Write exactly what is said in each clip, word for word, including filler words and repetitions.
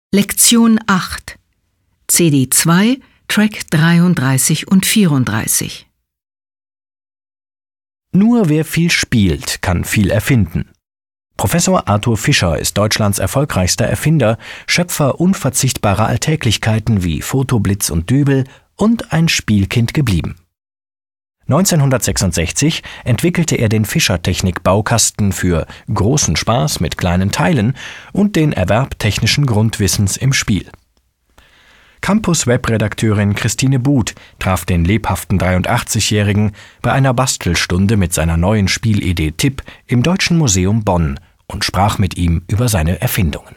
Lektion acht, C D zwei, Track dreiunddreißig und vierunddreißig. Nur wer viel spielt, kann viel erfinden. Professor Arthur Fischer ist Deutschlands erfolgreichster Erfinder, Schöpfer unverzichtbarer Alltäglichkeiten wie Foto, Blitz und Dübel und ein Spielkind geblieben. neunzehnhundertsechsundsechzig entwickelte er den Fischer-Technik-Baukasten für großen Spaß mit kleinen Teilen und den Erwerb technischen Grundwissens im Spiel. Campus-Webredakteurin Christine Buth traf den lebhaften dreiundachtzigjährigen bei einer Bastelstunde mit seiner neuen Spielidee Tipp im Deutschen Museum Bonn und sprach mit ihm über seine Erfindungen.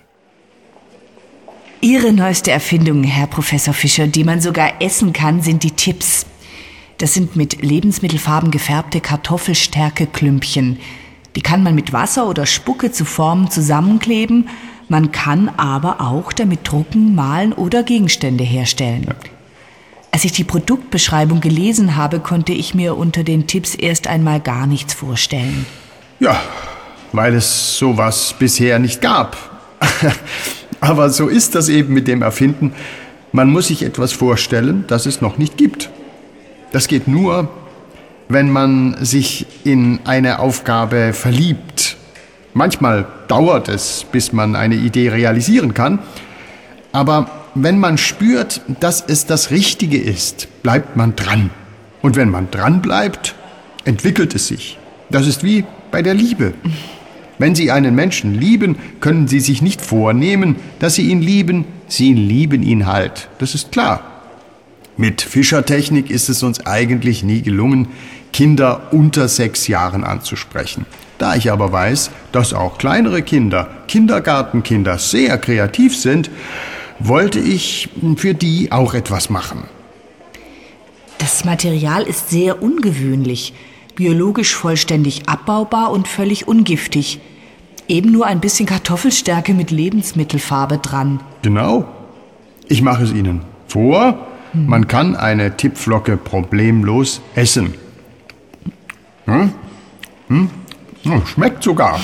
Ihre neueste Erfindung, Herr Professor Fischer, die man sogar essen kann, sind die Tipps. Das sind mit Lebensmittelfarben gefärbte Kartoffelstärke-Klümpchen. Die kann man mit Wasser oder Spucke zu Formen zusammenkleben. Man kann aber auch damit drucken, malen oder Gegenstände herstellen. Ja. Als ich die Produktbeschreibung gelesen habe, konnte ich mir unter den Tipps erst einmal gar nichts vorstellen. Ja, weil es sowas bisher nicht gab. Aber so ist das eben mit dem Erfinden. Man muss sich etwas vorstellen, das es noch nicht gibt. Das geht nur, wenn man sich in eine Aufgabe verliebt. Manchmal dauert es, bis man eine Idee realisieren kann. Aber wenn man spürt, dass es das Richtige ist, bleibt man dran. Und wenn man dran bleibt, entwickelt es sich. Das ist wie bei der Liebe. Wenn Sie einen Menschen lieben, können Sie sich nicht vornehmen, dass Sie ihn lieben. Sie lieben ihn halt. Das ist klar. Mit Fischer-Technik ist es uns eigentlich nie gelungen, Kinder unter sechs Jahren anzusprechen. Da ich aber weiß, dass auch kleinere Kinder, Kindergartenkinder, sehr kreativ sind, wollte ich für die auch etwas machen. Das Material ist sehr ungewöhnlich, biologisch vollständig abbaubar und völlig ungiftig. Eben nur ein bisschen Kartoffelstärke mit Lebensmittelfarbe dran. Genau. Ich mache es Ihnen vor. Man kann eine Tippflocke problemlos essen. Hm? Hm? Oh, schmeckt sogar.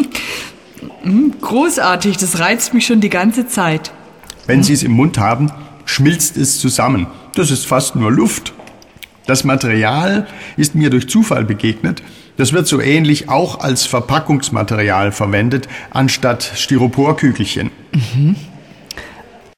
Großartig, das reizt mich schon die ganze Zeit. Wenn Sie es im Mund haben, schmilzt es zusammen. Das ist fast nur Luft. Das Material ist mir durch Zufall begegnet. Das wird so ähnlich auch als Verpackungsmaterial verwendet, anstatt Styroporkügelchen. Mhm.